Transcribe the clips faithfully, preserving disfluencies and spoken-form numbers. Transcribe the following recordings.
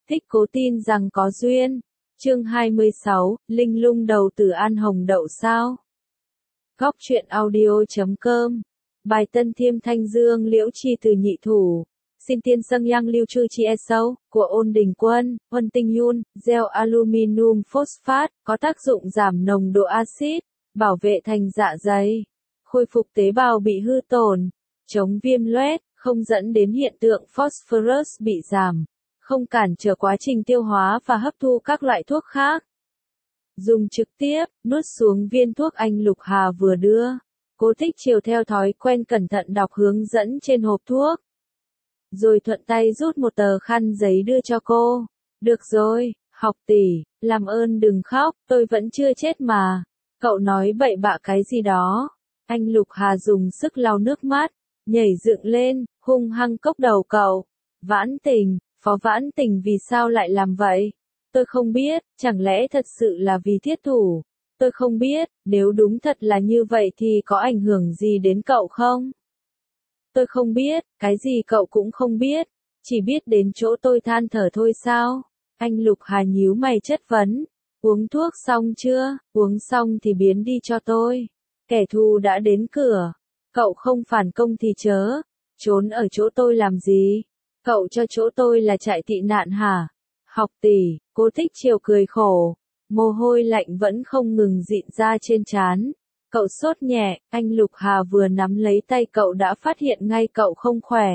Thích cố tin rằng có duyên. Chương hai mươi sáu, Linh lung đầu từ An Hồng đậu sao? Góc truyện audio chấm com. Bài Tân Thiêm Thanh Dương Liễu Chi từ nhị thủ. Xin tiên sâng yang lưu trư chi e sâu, của ôn đình quân, huân tinh yun, gel aluminum phosphate, có tác dụng giảm nồng độ axit, bảo vệ thành dạ dày, khôi phục tế bào bị hư tổn, chống viêm loét, không dẫn đến hiện tượng phosphorus bị giảm, không cản trở quá trình tiêu hóa và hấp thu các loại thuốc khác. Dùng trực tiếp, nuốt xuống viên thuốc anh Lục Hà vừa đưa. Cố Thích chiều theo thói quen cẩn thận đọc hướng dẫn trên hộp thuốc. Rồi thuận tay rút một tờ khăn giấy đưa cho cô. Được rồi, học tỷ, làm ơn đừng khóc, tôi vẫn chưa chết mà. Cậu nói bậy bạ cái gì đó. Anh Lục Hà dùng sức lau nước mắt, nhảy dựng lên, hung hăng cốc đầu cậu. Vãn Tình, Phó Vãn Tình vì sao lại làm vậy? Tôi không biết, chẳng lẽ thật sự là vì thiết thủ? Tôi không biết, nếu đúng thật là như vậy thì có ảnh hưởng gì đến cậu không? Tôi không biết, cái gì cậu cũng không biết, chỉ biết đến chỗ tôi than thở thôi sao? Anh Lục Hà nhíu mày chất vấn. Uống thuốc xong chưa? Uống xong thì biến đi cho tôi. Kẻ thù đã đến cửa. Cậu không phản công thì chớ. Trốn ở chỗ tôi làm gì? Cậu cho chỗ tôi là trại tị nạn hả? Học tỷ, Cố Thích chiều cười khổ. Mồ hôi lạnh vẫn không ngừng dịn ra trên trán. Cậu sốt nhẹ, anh Lục Hà vừa nắm lấy tay cậu đã phát hiện ngay cậu không khỏe.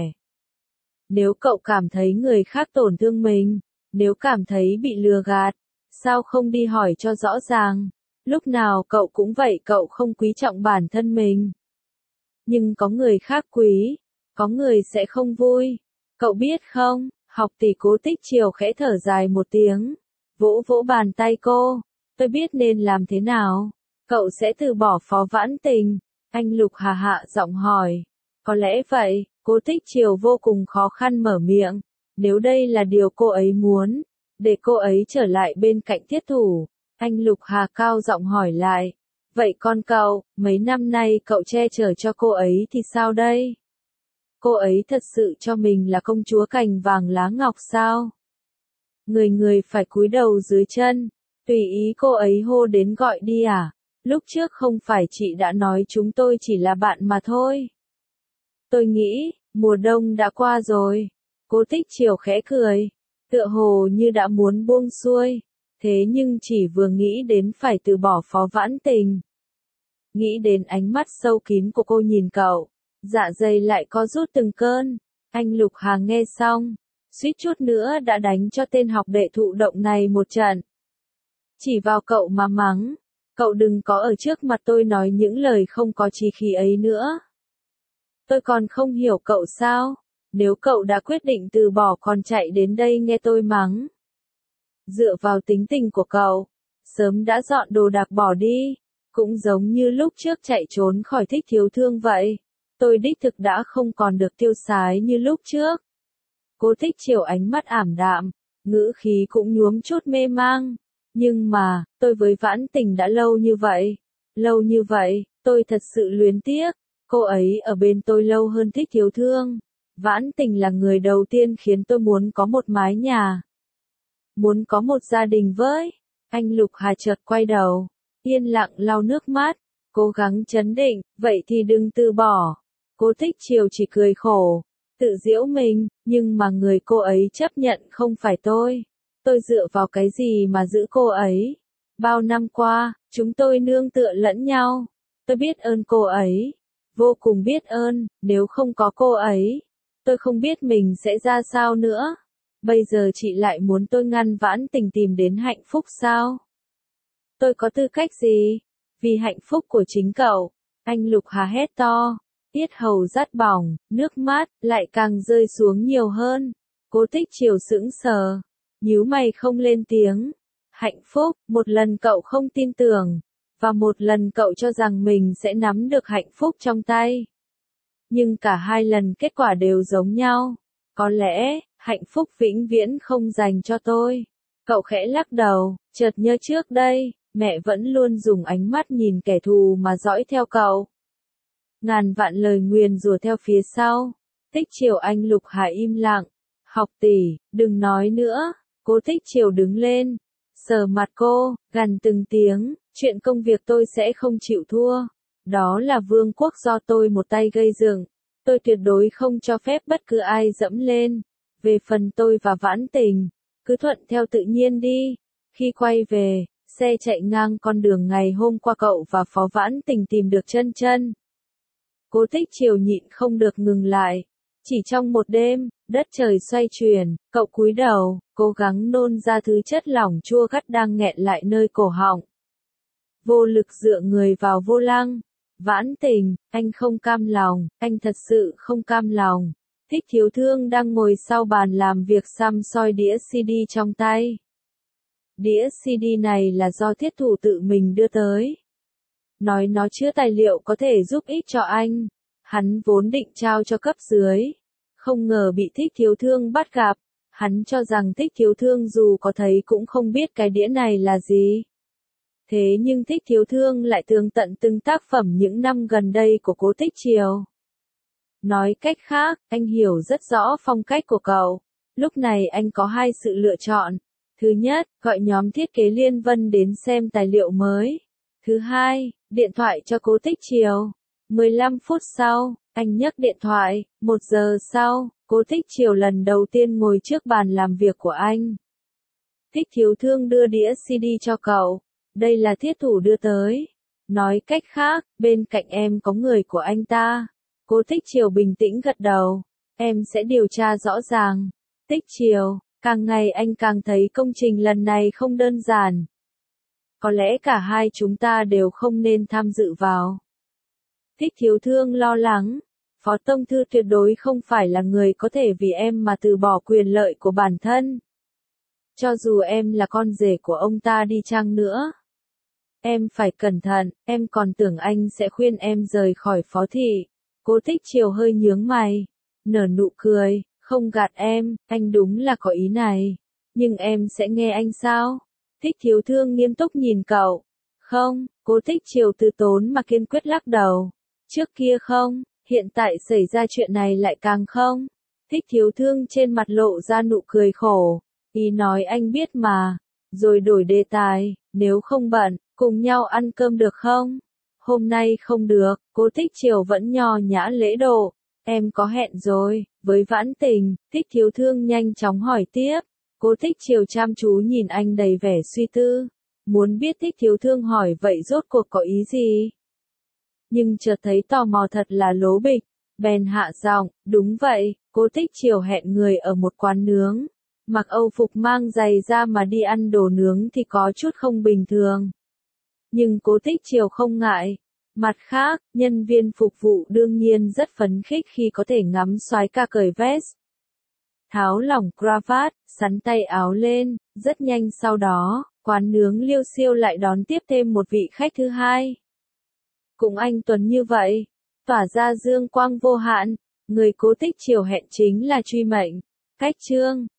Nếu cậu cảm thấy người khác tổn thương mình, nếu cảm thấy bị lừa gạt, sao không đi hỏi cho rõ ràng? Lúc nào cậu cũng vậy, cậu không quý trọng bản thân mình. Nhưng có người khác quý, có người sẽ không vui. Cậu biết không? Học tỷ Cố Tích chiều khẽ thở dài một tiếng, vỗ vỗ bàn tay cô. Tôi biết nên làm thế nào. Cậu sẽ từ bỏ Phó Vãn Tình? Anh Lục Hà hạ giọng hỏi. Có lẽ vậy. Cố Tích chiều vô cùng khó khăn mở miệng. Nếu đây là điều cô ấy muốn, để cô ấy trở lại bên cạnh thiết thủ. Anh Lục Hà cao giọng hỏi lại. Vậy con cậu, mấy năm nay cậu che chở cho cô ấy thì sao đây? Cô ấy thật sự cho mình là công chúa cành vàng lá ngọc sao? Người người phải cúi đầu dưới chân, tùy ý cô ấy hô đến gọi đi à? Lúc trước không phải chị đã nói chúng tôi chỉ là bạn mà thôi. Tôi nghĩ, mùa đông đã qua rồi. Cố Tích chiều khẽ cười, tựa hồ như đã muốn buông xuôi, thế nhưng chỉ vừa nghĩ đến phải từ bỏ Phó Vãn Tình. Nghĩ đến ánh mắt sâu kín của cô nhìn cậu, dạ dày lại co rút từng cơn. Anh Lục Hà nghe xong, suýt chút nữa đã đánh cho tên học đệ thụ động này một trận. Chỉ vào cậu mà mắng. Cậu đừng có ở trước mặt tôi nói những lời không có chí khí ấy nữa. Tôi còn không hiểu cậu sao? Nếu cậu đã quyết định từ bỏ còn chạy đến đây nghe tôi mắng. Dựa vào tính tình của cậu, sớm đã dọn đồ đạc bỏ đi. Cũng giống như lúc trước chạy trốn khỏi Thích Thiếu Thương vậy. Tôi đích thực đã không còn được tiêu sái như lúc trước. Cố Thích chiều ánh mắt ảm đạm, ngữ khí cũng nhuốm chút mê mang. Nhưng mà, tôi với Vãn Tình đã lâu như vậy. Lâu như vậy, tôi thật sự luyến tiếc. Cô ấy ở bên tôi lâu hơn Thích Thiếu Thương. Vãn Tình là người đầu tiên khiến tôi muốn có một mái nhà. Muốn có một gia đình với. Anh Lục Hà chợt quay đầu, yên lặng lau nước mắt, cố gắng trấn định, vậy thì đừng từ bỏ. Cố Thích chiều chỉ cười khổ, tự giễu mình, nhưng mà người cô ấy chấp nhận không phải tôi. Tôi dựa vào cái gì mà giữ cô ấy? Bao năm qua, chúng tôi nương tựa lẫn nhau. Tôi biết ơn cô ấy. Vô cùng biết ơn, nếu không có cô ấy, tôi không biết mình sẽ ra sao nữa. Bây giờ chị lại muốn tôi ngăn Vãn Tình tìm đến hạnh phúc sao? Tôi có tư cách gì? Vì hạnh phúc của chính cậu. Anh Lục Hà hét to, tiết hầu rát bỏng, nước mắt lại càng rơi xuống nhiều hơn. Cố Tích chiều sững sờ, nhíu mày không lên tiếng. Hạnh phúc, một lần cậu không tin tưởng, và một lần cậu cho rằng mình sẽ nắm được hạnh phúc trong tay. Nhưng cả hai lần kết quả đều giống nhau. Có lẽ, hạnh phúc vĩnh viễn không dành cho tôi. Cậu khẽ lắc đầu, chợt nhớ trước đây, mẹ vẫn luôn dùng ánh mắt nhìn kẻ thù mà dõi theo cậu. Ngàn vạn lời nguyền rủa theo phía sau. Tích chiều anh Lục Hà im lặng. Học tỷ, đừng nói nữa. Cố Tích Triều đứng lên, sờ mặt cô, gằn từng tiếng, chuyện công việc tôi sẽ không chịu thua. Đó là vương quốc do tôi một tay gây dựng. Tôi tuyệt đối không cho phép bất cứ ai dẫm lên. Về phần tôi và Vãn Tình, cứ thuận theo tự nhiên đi. Khi quay về, xe chạy ngang con đường ngày hôm qua cậu và Phó Vãn Tình tìm được Chân Chân. Cố Tích Triều nhịn không được ngừng lại. Chỉ trong một đêm, đất trời xoay chuyển, cậu cúi đầu, cố gắng nôn ra thứ chất lỏng chua gắt đang nghẹn lại nơi cổ họng. Vô lực dựa người vào vô lăng. Vãn Tình, anh không cam lòng, anh thật sự không cam lòng. Thích Thiếu Thương đang ngồi sau bàn làm việc xăm soi đĩa xê đê trong tay. Đĩa xê đê này là do thiết thủ tự mình đưa tới. Nói nó chứa tài liệu có thể giúp ích cho anh. Hắn vốn định trao cho cấp dưới. Không ngờ bị Thích Thiếu Thương bắt gặp. Hắn cho rằng Thích Thiếu Thương dù có thấy cũng không biết cái đĩa này là gì. Thế nhưng Thích Thiếu Thương lại tường tận từng tác phẩm những năm gần đây của Cố Tích Triều. Nói cách khác, anh hiểu rất rõ phong cách của cậu. Lúc này anh có hai sự lựa chọn. Thứ nhất, gọi nhóm thiết kế Liên Vân đến xem tài liệu mới. Thứ hai, điện thoại cho Cố Tích Triều. mười lăm phút sau, anh nhấc điện thoại. Một giờ sau, Cố Tích Triều lần đầu tiên ngồi trước bàn làm việc của anh. Thích Thiếu Thương đưa đĩa xê đê cho cậu. Đây là thiết thủ đưa tới. Nói cách khác, bên cạnh em có người của anh ta. Cố Tích Triều bình tĩnh gật đầu. Em sẽ điều tra rõ ràng. Tích Triều, càng ngày anh càng thấy công trình lần này không đơn giản. Có lẽ cả hai chúng ta đều không nên tham dự vào. Thích Thiếu Thương lo lắng. Phó Tông Thư tuyệt đối không phải là người có thể vì em mà từ bỏ quyền lợi của bản thân. Cho dù em là con rể của ông ta đi chăng nữa. Em phải cẩn thận, em còn tưởng anh sẽ khuyên em rời khỏi Phó Thị. Cố Tích Triều hơi nhướng mày, nở nụ cười, không gạt em, anh đúng là có ý này. Nhưng em sẽ nghe anh sao? Thích Thiếu Thương nghiêm túc nhìn cậu. Không, Cố Tích Triều từ tốn mà kiên quyết lắc đầu. Trước kia không, hiện tại xảy ra chuyện này lại càng không. Thích Thiếu Thương trên mặt lộ ra nụ cười khổ. Ý nói anh biết mà. Rồi đổi đề tài, nếu không bận, cùng nhau ăn cơm được không? Hôm nay không được, Cố Tích Triều vẫn nho nhã lễ độ. Em có hẹn rồi, với Vãn Tình. Thích Thiếu Thương nhanh chóng hỏi tiếp. Cố Tích Triều chăm chú nhìn anh đầy vẻ suy tư. Muốn biết Thích Thiếu Thương hỏi vậy rốt cuộc có ý gì? Nhưng chợt thấy tò mò thật là lố bịch. Bèn hạ giọng, đúng vậy, Cố Tích Triều hẹn người ở một quán nướng. Mặc Âu phục mang giày ra mà đi ăn đồ nướng thì có chút không bình thường. Nhưng Cố Tích Triều không ngại. Mặt khác, nhân viên phục vụ đương nhiên rất phấn khích khi có thể ngắm soái ca cởi vest. Tháo lỏng cravat, sắn tay áo lên, rất nhanh sau đó, quán nướng Liêu Siêu lại đón tiếp thêm một vị khách thứ hai. Cũng anh Tuấn như vậy, tỏa ra dương quang vô hạn, người Cố Tích Triều hẹn chính là Truy Mệnh. Cách Trương,